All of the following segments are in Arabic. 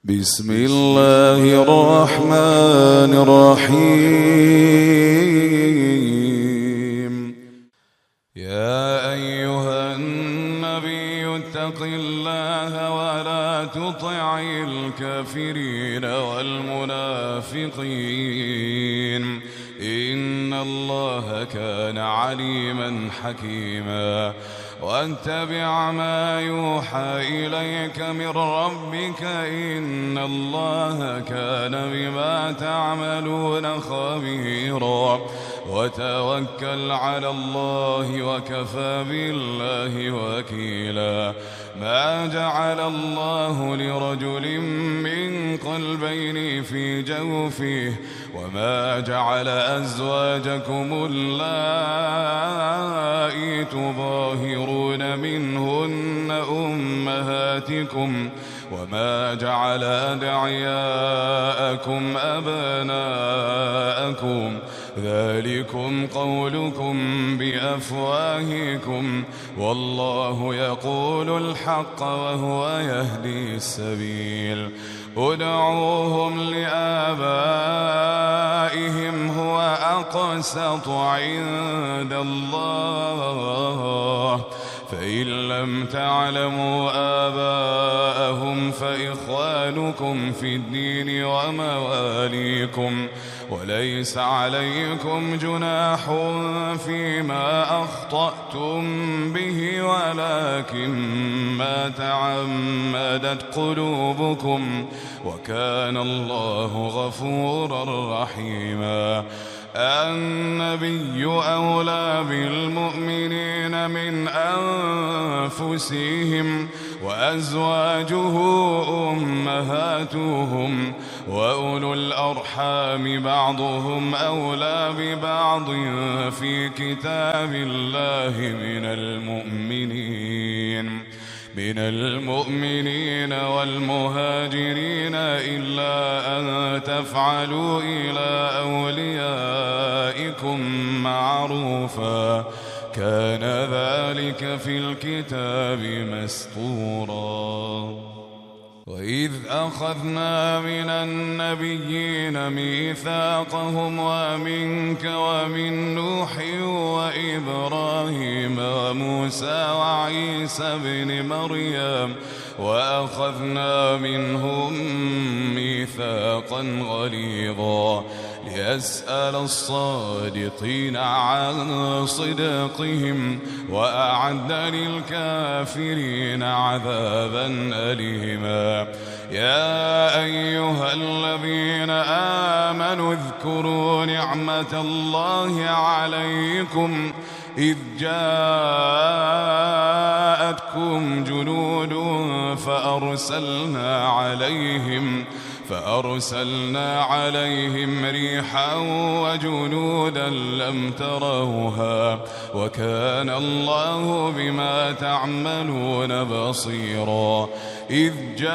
بسم الله الرحمن الرحيم. يا أيها النبي اتق الله ولا تطع الكافرين والمنافقين إن الله كان عليما حكيما. واتبع ما يوحى إليك من ربك إن الله كان بما تعملون خبيرا. وتوكل على الله وكفى بالله وكيلا. ما جعل الله لرجل من قلبين في جوفه وما جعل أزواجكم اللائي تظاهرون منهن أمهاتكم وما جعل أدعياءكم أبناءكم ذلكم قولكم بأفواهكم والله يقول الحق وهو يهدي السبيل. ادعوهم لآبائهم هو أقسط عند الله فإن لم تعلموا آباءهم فإخوانكم في الدين ومواليكم وليس عليكم جناح فيما أخطأتم به ولكن ما تعمدت قلوبكم وكان الله غفورا رحيما. النبي أولى بالمؤمنين من أنفسهم وأزواجه أمهاتهم وأولو الأرحام بعضهم أولى ببعض في كتاب الله من المؤمنين والمهاجرين إلا أن تفعلوا إلى أوليائكم معروفا كان ذلك في الكتاب مسطورا. وإذ أخذنا من النبيين ميثاقهم ومنك ومن نوح وإبراهيم وموسى وعيسى بن مريم وأخذنا منهم ميثاقا غليظا ليسأل الصادقين عن صدقهم وأعد للكافرين عذابا أليما. يا أيها الذين آمنوا اذكروا نعمة الله عليكم إذ جاءتكم جنود فأرسلنا عليهم ريحا وجنودا لم تروها وكان الله بما تعملون بصيرا. إذ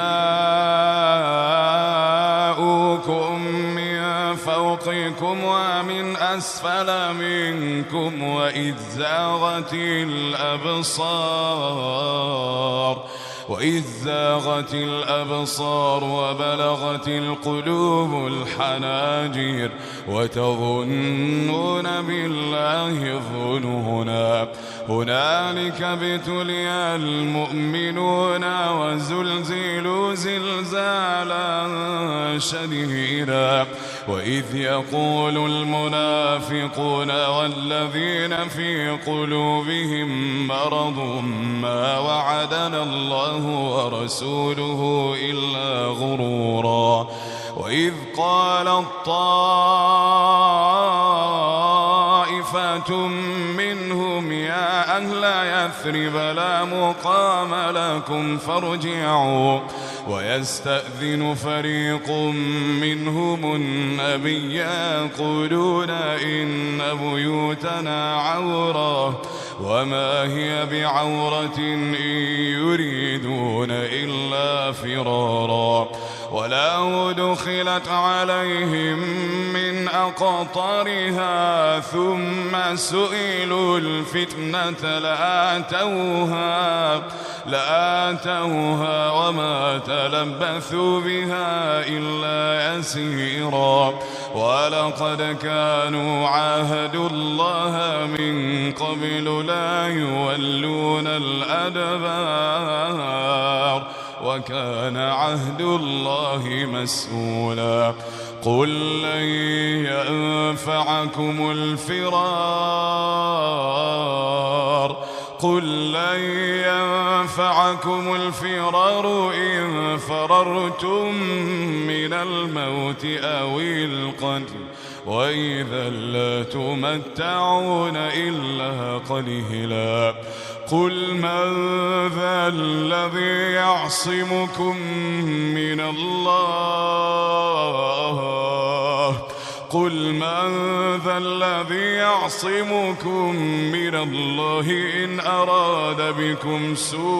جاءوكم من فوقكم ومن أسفل منكم وإذ زاغت الأبصار وبلغت القلوب الحناجر وتظنون بالله الظنونا. هنالك ابتلي المؤمنون وزلزلوا زلزالا شديدا. وإذ يقول المنافقون والذين في قلوبهم مرض ما وعدنا الله ورسوله إلا غرورا. وإذ قالت طائفة منهم يا أهل يثرب لا مقام لكم فارجعوا ويستأذن فريق منهم النبي يقولون إن بيوتنا عورة وما هي بعورة إن يريدون إلا فرارا. ولو دخلت عليهم من أقطارها ثم سئلوا الفتنة لآتوها وما تلبثوا بها إلا يسيرا ولقد كانوا عاهدوا الله من قبل لا يولون الأدبار وكان عهد الله مسؤولا قل لن ينفعكم الفرار إن فررتم من الموت أو القتل وإذا لا تمتعون إلا قليلا قل من ذا الذي يعصمكم من الله إن أراد بكم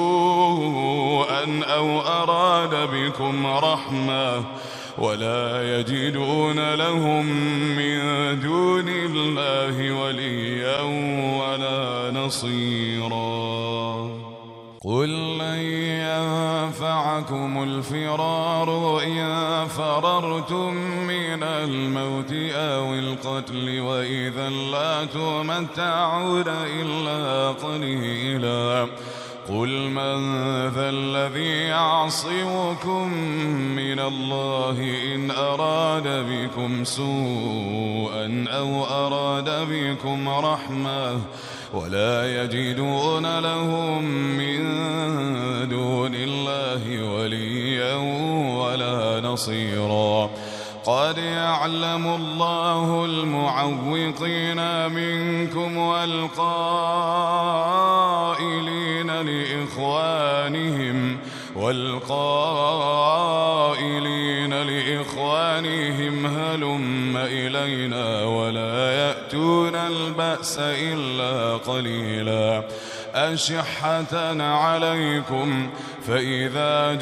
سوءا أو أراد بكم رحمة ولا يجدون لهم من دون الله وليا ولا نصيرا قل لن ينفعكم الفرار إن فررتم من الموت أو القتل وإذا لا تمتعون إلا قليلا قل من ذا الذي يعصمكم من الله إن أراد بكم سوءا أو أراد بكم رحمة ولا يجدون لهم من دون الله وليا ولا نصيرا قد يعلم الله المعوقين منكم والقائلين لإخوانهم هلم إلينا ولا يأتون البأس إلا قليلا أشحة عليكم فإذا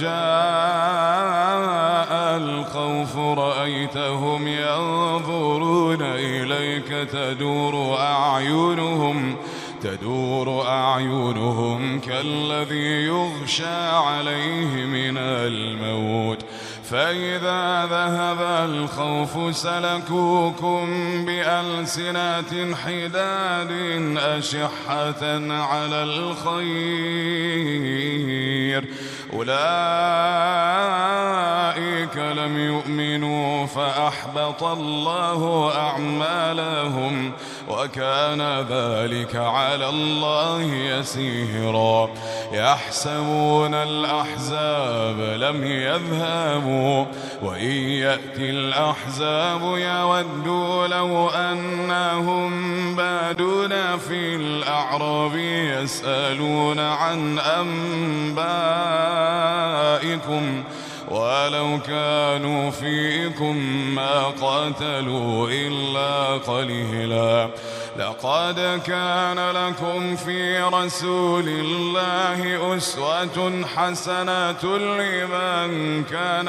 جاء الخوف رأيتهم ينظرون إليك تدور أعينهم كالذي يغشى عليه من الموت فإذا ذهب الخوف سلكوكم بألسنة حداد أشحة على الخير أولئك لم يؤمنوا فأحبط الله أعمالهم وكان ذلك على الله يسيرا يحسبون الأحزاب لم يذهبوا وإن يأتي الأحزاب يودوا لو أنهم بادون في الأعراب يسألون عن أنبائكم ولو كانوا فيكم ما قاتلوا إلا قليلا لقد كان لكم في رسول الله أسوة حسنة لمن كان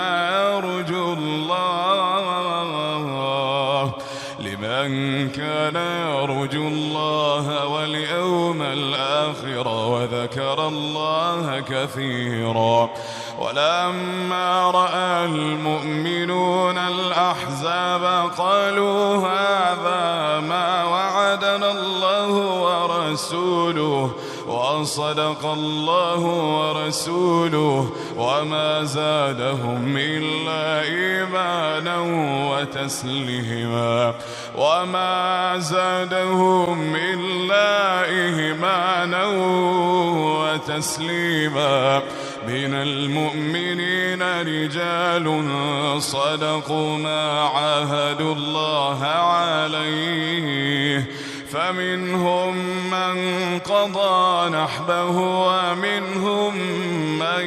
يرجو الله واليوم الآخر وذكر الله كثيرا ولما رأى المؤمنون الأحزاب قالوا هذا ما وعدنا الله ورسوله وصدق الله ورسوله وما زادهم إلا إيمانا وتسليما من المؤمنين رجال صدقوا ما عاهدوا الله عليه فمنهم من قضى نحبه ومنهم من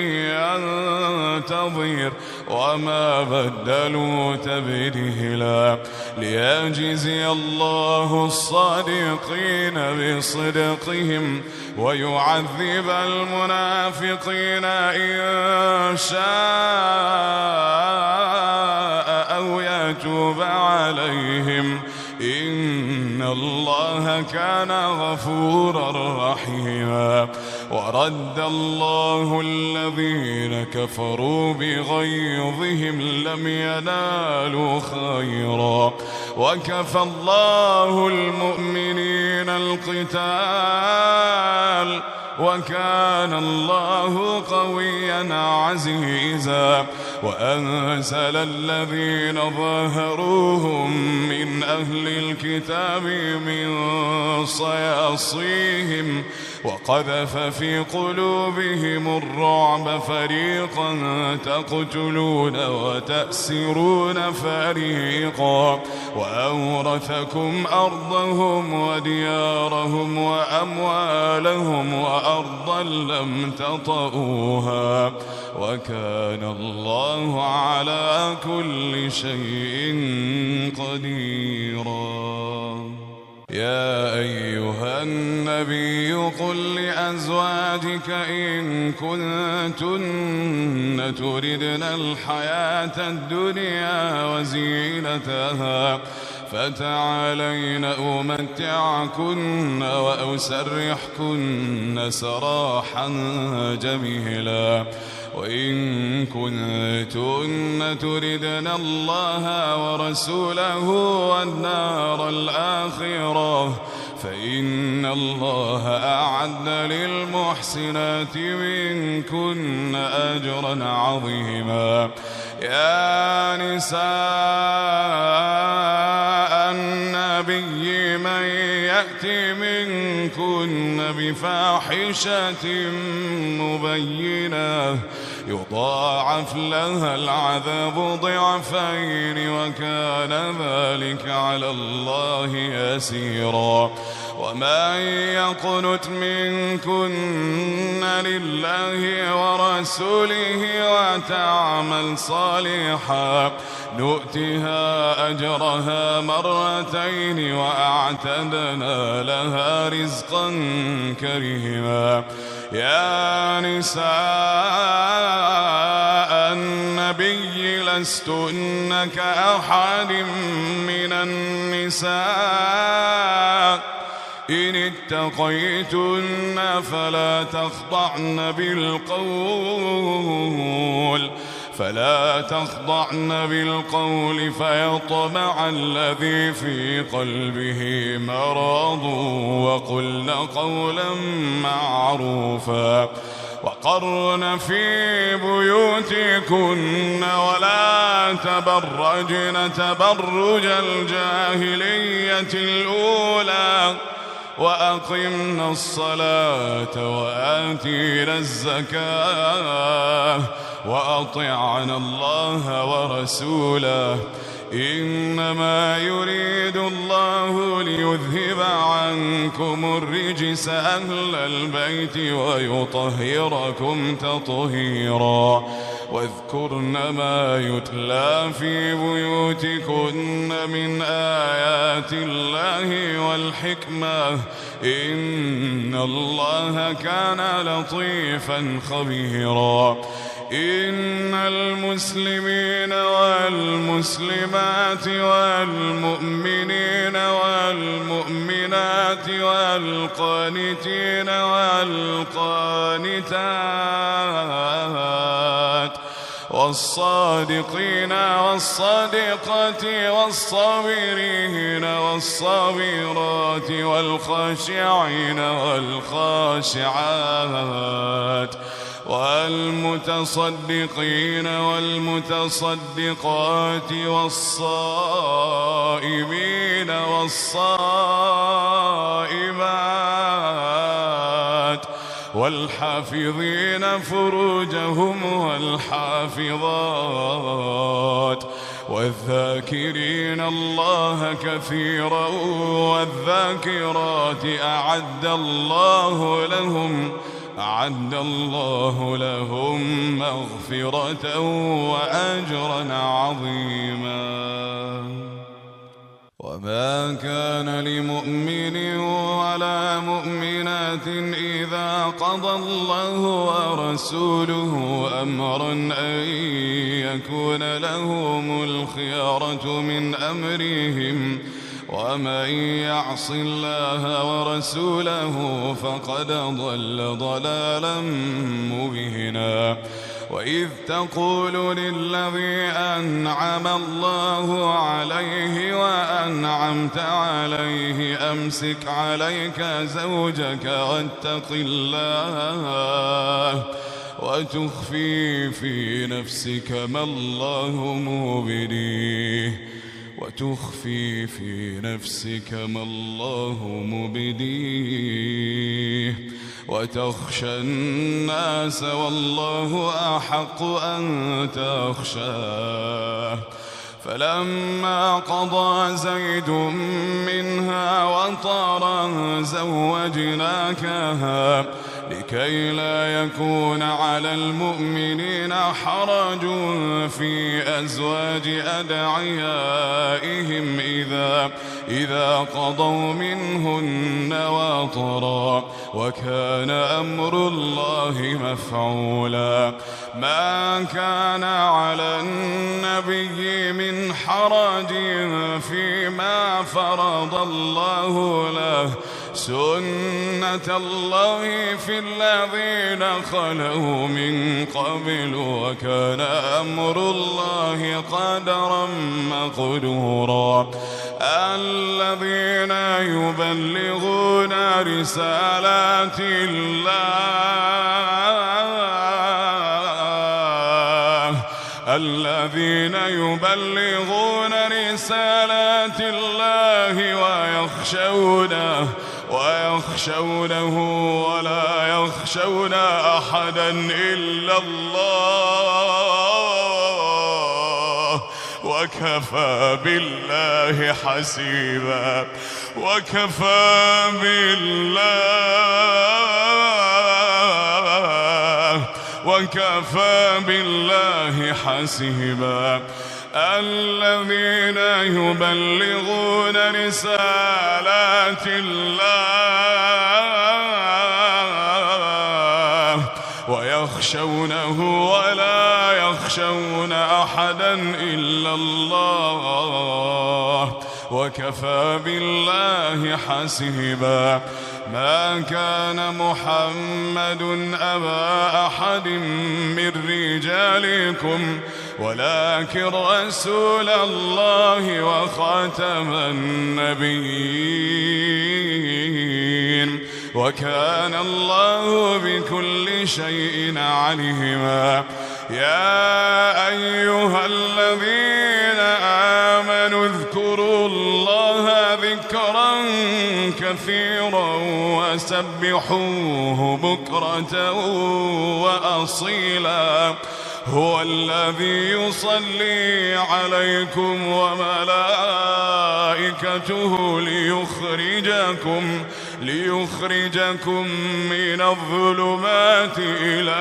ينتظر وما بدلوا تبديلا ليجزي الله الصادقين بصدقهم ويعذب المنافقين إن شاء الله كان غفورا رحيما. ورد الله الذين كفروا بغيظهم لم ينالوا خيرا وكفى الله المؤمنين القتال وكان الله قويا عزيزا. وأنزل الذين ظاهروهم من أهل الكتاب من صياصيهم وقذف في قلوبهم الرعب فريقا تقتلون وتأسرون فريقا وأورثكم أرضهم وديارهم وأموالهم وأرضا لم تطئوها وكان الله على كل شيء قديرا. يا أيها النبي قل لأزواجك إن كنتن تردن الحياة الدنيا وزينتها فتعالين أمتعكن وأسرحكن سراحا جميلا. وإن كنتن تردن الله ورسوله والنار الآخرة فإن الله أعد للمحسنات منكن أجرا عظيما. يا نساء النبي من يأتي منكن بفاحشة مبينة يضاعف لها العذاب ضعفين وكان ذلك على الله يسيرا. ومن يقنت منكن لله ورسوله وتعمل صالحا نؤتها أجرها مرتين وأعتدنا لها رزقا كريما. يا نساء النبي لستن كأحد من النساء إن اتقيتن فلا تخضعن بالقول فيطمع الذي في قلبه مرض وقلن قولا معروفا. وقرن في بيوتكن ولا تبرجن تبرج الجاهلية الأولى وأقمنا الصلاة وآتينا الزكاة وأطعنا الله ورسوله إنما يريد الله ليذهب عنكم الرجس أهل البيت ويطهركم تطهيرا. واذكرن ما يتلى في بيوتكن من آيات الله والحكمة إن الله كان لطيفا خبيرا. إن المسلمين والمسلمات والمؤمنين والمؤمنات والقانتين والقانتات والصادقين والصادقات والصابرين والصابرات والخاشعين والخاشعات والمتصدقين والمتصدقات والصائمين والصائمات والحافظين فروجهم والحافظات والذاكرين الله كثيرا والذاكرات أعد الله لهم مغفرة وأجرا عظيما. وما كان لمؤمن ولا مؤمنات إذا قضى الله ورسوله أمرا أن يكون لهم الخيرة من أمرهم ومن يعص الله ورسوله فقد ضل ضلالا مبينا. وإذ تقول للذي أنعم الله عليه وأنعمت عليه أمسك عليك زوجك واتق الله وتخفي في نفسك ما الله مبديه وتخشى الناس والله أحق أن تخشاه. فلما قضى زيد منها وطرا زوجناكها لكي لا يكون على المؤمنين حرج في أزواج أدعيائهم إذا قضوا منهن وطرا وكان أمر الله مفعولا. ما كان على النبي من حرج فيما فرض الله له سنة الله في الذين خلوا من قبل وكان أمر الله قدرا مقدورا. الذين يبلغون رسالات الله ويخشونه ولا يخشون أحدا إلا الله وكفى بالله حسيبا. وكفى بالله حسيبا. الذين يبلغون رسالات الله ويخشونه ولا يخشون أحدا إلا الله وكفى بالله حسيبا. ما كان محمد أبا أحد من رجالكم ولكن رسول الله وخاتم النبيين وكان الله بكل شيء عليما. يا أيها الذين آمنوا اذكروا الله ذكرا كثيرا وسبحوه بكرة وأصيلا. هو الذي يصلي عليكم وملائكته ليخرجكم من الظلمات إلى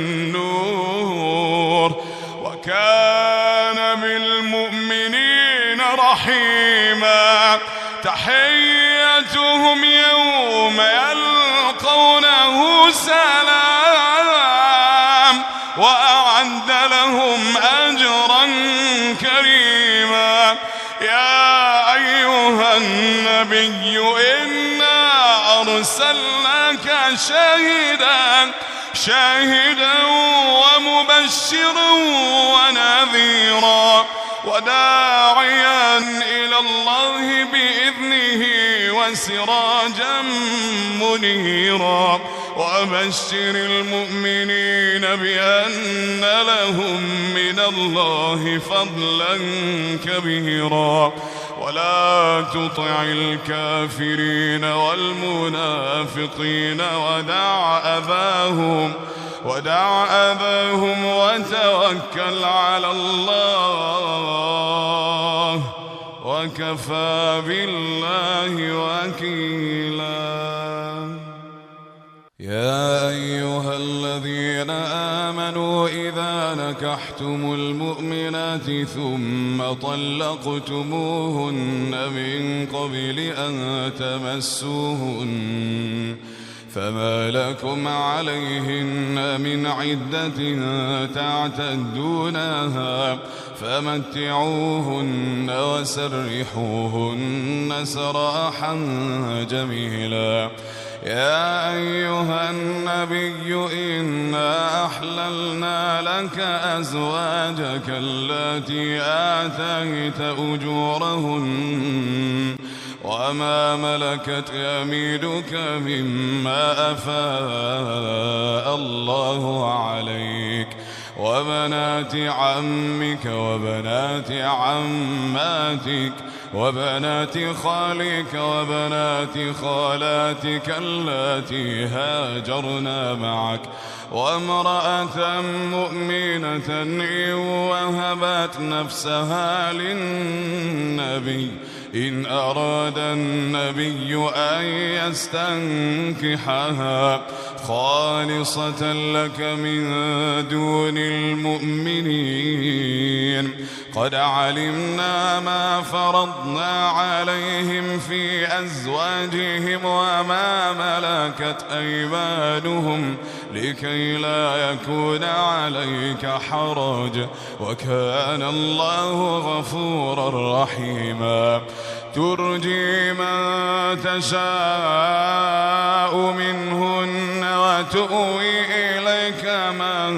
النور وكان بالمؤمنين رحيما. تحيتهم يوم يلقونه سلام وأعد لهم أجرا كريما. يا أيها النبي إنا أرسلناك شاهدا ومبشرا ونذيرا وداعيا إلى الله بإذنه وسراجا منيرا. وبشر المؤمنين بأن لهم من الله فضلا كبيرا. ولا تطع الكافرين والمنافقين ودع أذاهم وتوكل على الله وكفى بالله وكيلا. يا أيها الذين آمنوا إذا نكحتم المؤمنات ثم طلقتموهن من قبل أن تمسوهن فما لكم عليهن من عدة تعتدونها فمتعوهن وسرحوهن سراحا جميلا. يا أيها النبي إنا أحللنا لك أزواجك اللاتي آتيت أجورهن وما ملكت يمينك مما أفاء الله عليك وبنات عمك وبنات عماتك وبنات خالك وبنات خالاتك اللاتي هاجرن معك وامرأة مؤمنة إن وهبت نفسها للنبي إن أراد النبي أن يستنكحها خالصة لك من دون المؤمنين. قد علمنا ما فرضنا عليهم في أزواجهم وما ملكت أيمانهم لكي لا يكون عليك حرج وكان الله غفورا رحيما. ترجي من تشاء منهن وتؤوي إليك من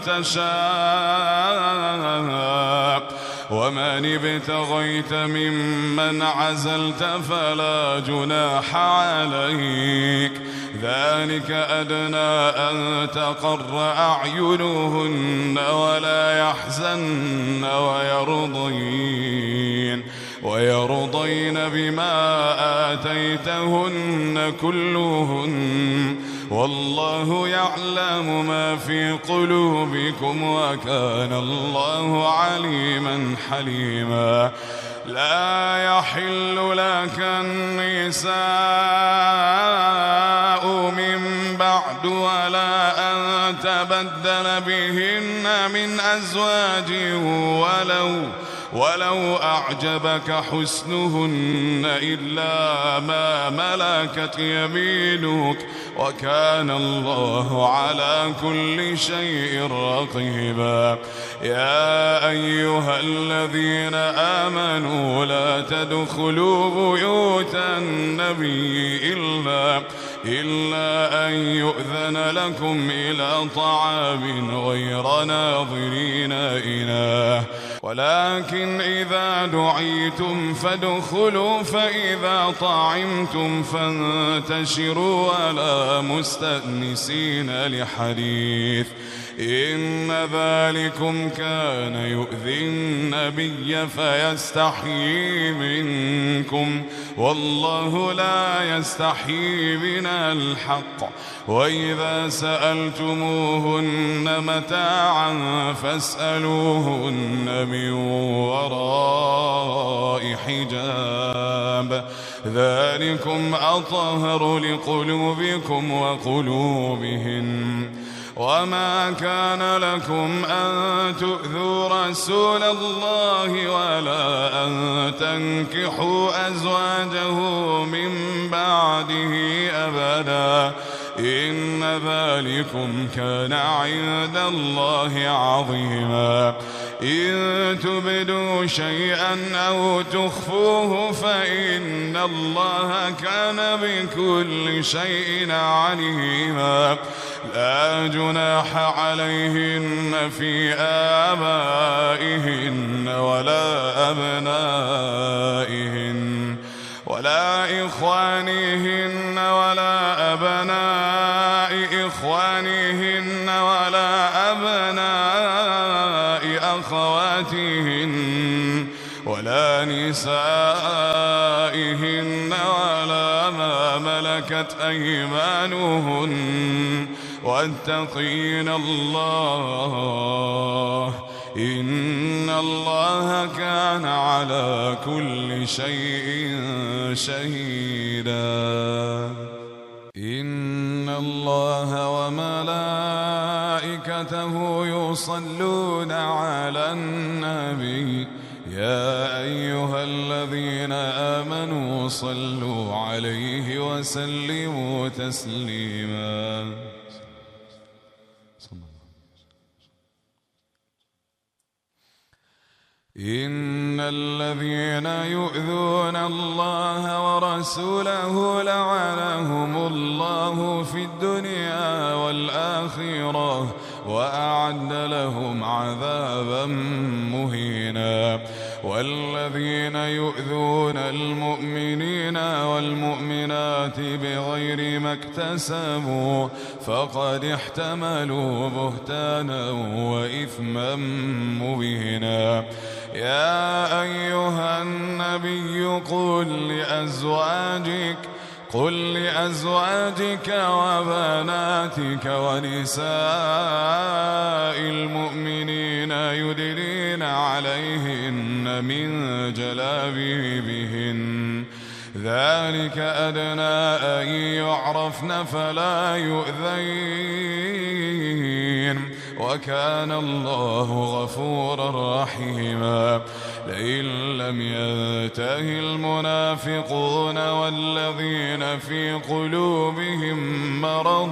تشاء ومن ابتغيت ممن عزلت فلا جناح عليك ذلك أدنى أن تقر أعينهن ولا يحزن ويرضين بما آتيتهن كلهن والله يعلم ما في قلوبكم وكان الله عليما حليما. لا يحل لك النساء من بعد ولا أن تبدل بهن من أزواج ولو أعجبك حسنهن إلا ما ملكت يمينك وكان الله على كل شيء رقيبا. يا أيها الذين آمنوا لا تدخلوا بيوت النبي إلا أن يؤذن لكم إلى طعام غير ناظرين إناه ولكن إذا دعيتم فادخلوا فإذا طعمتم فانتشروا ولا مستأنسين لحديث إن ذلكم كان يؤذي النبي فيستحيي منكم والله لا يستحيي من الحق. وإذا سألتموهن متاعا فاسألوهن من وراء حجاب ذلكم أطهر لقلوبكم وقلوبهن. وما كان لكم أن تؤذوا رسول الله ولا أن تنكحوا أزواجه من بعده أبدا إن ذلكم كان عند الله عظيما. إن تبدوا شيئا أو تخفوه فإن الله كان بكل شيء عليما. لا جناح عليهن في آبائهن ولا أبنائهن ولا إخوانهن ولا أبناء إخوانهن ولا أبناء أخواتهن ولا نسائهن ولا ما ملكت أيمانهن واتقين الله إن الله كان على كل شيء شهيدا. إن الله وملائكته يصلون على النبي يا أيها الذين آمنوا صلوا عليه وسلموا تسليما. إن الذين يؤذون الله ورسوله لعنهم الله في الدنيا والآخرة وأعد لهم عذابا مهينا. والذين يؤذون المؤمنين والمؤمنات بغير ما اكتسبوا فقد احتملوا بهتانا وإثما مبينا. يا أيها النبي قل لأزواجك وبناتك ونساء المؤمنين يدنين عليهن من جلابيبهن ذلك أدنى أن يعرفن فلا يؤذين وكان الله غفورا رحيما. لئن لم ينته المنافقون والذين في قلوبهم مرض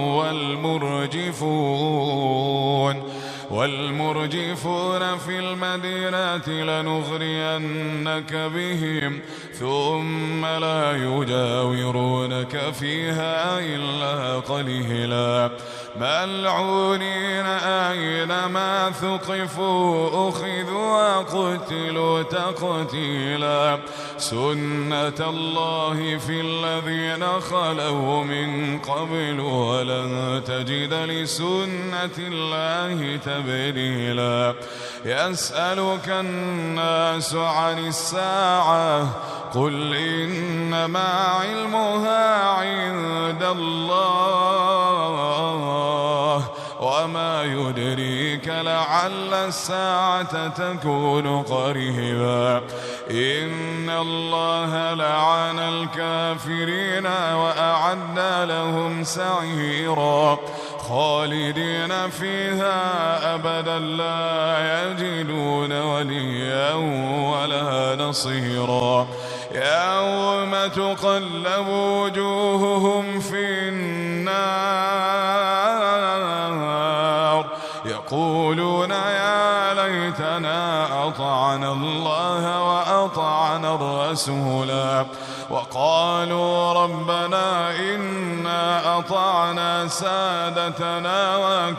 والمرجفون في المدينة لنغرينك بهم ثم لا يجاورونك فيها إلا قليلا ملعونين أينما ثقفوا أخذوا وقتلوا تقتيلا. سنة الله في الذين خلوا من قبل ولن تجد لسنة الله تبديلا. يسألك الناس عن الساعة قل إنما علمها عند الله وما يدريك لعل الساعة تكون قريبا. إن الله لعن الكافرين وأعد لهم سعيرا خالدين فيها أبدا لا يجدون وليا ولا نصيرا. يوم تقلب وجوههم في النار يقولون يا ليتنا أطعنا الله وأطعنا الرسولا وقالوا ربنا إنا أطعنا سادتنا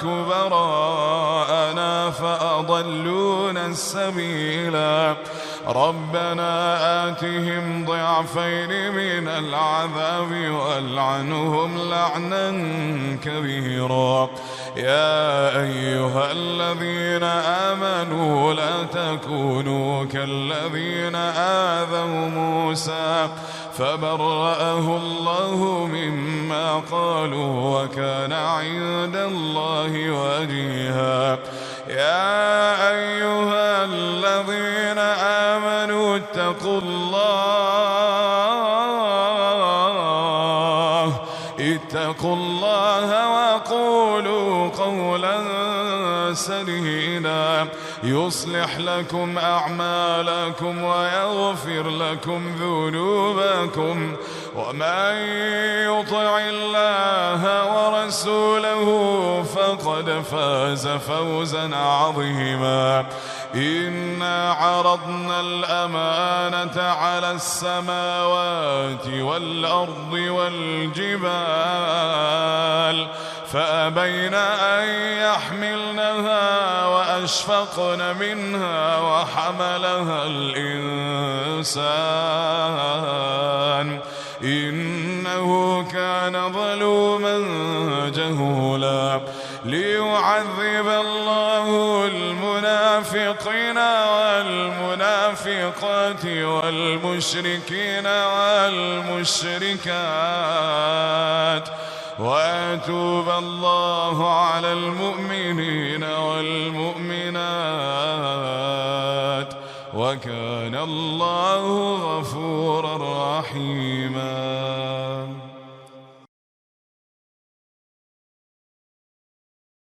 وكبراءنا فأضلونا السبيلا. ربنا آتهم ضعفين من العذاب والعنهم لعنا كبيرا. يا أيها الذين آمنوا لا تكونوا كالذين آذوا موسى فبرأه الله مما قالوا وكان عند الله وجيها. يا أيها الذين آمنوا اتقوا الله وقولوا قولا سديدا يصلح لكم أعمالكم ويغفر لكم ذنوبكم ومن يطع الله ورسوله فقد فاز فوزا عظيما. إنا عرضنا الأمانة على السماوات والأرض والجبال فأبين أن يحملنها وأشفقن منها وحملها الإنسان إنه كان ظلوما جهولا. ليعذب الله المنافقين والمنافقات والمشركين والمشركات ويتوب الله على المؤمنين والمؤمنات وكان الله غفورا رحيما.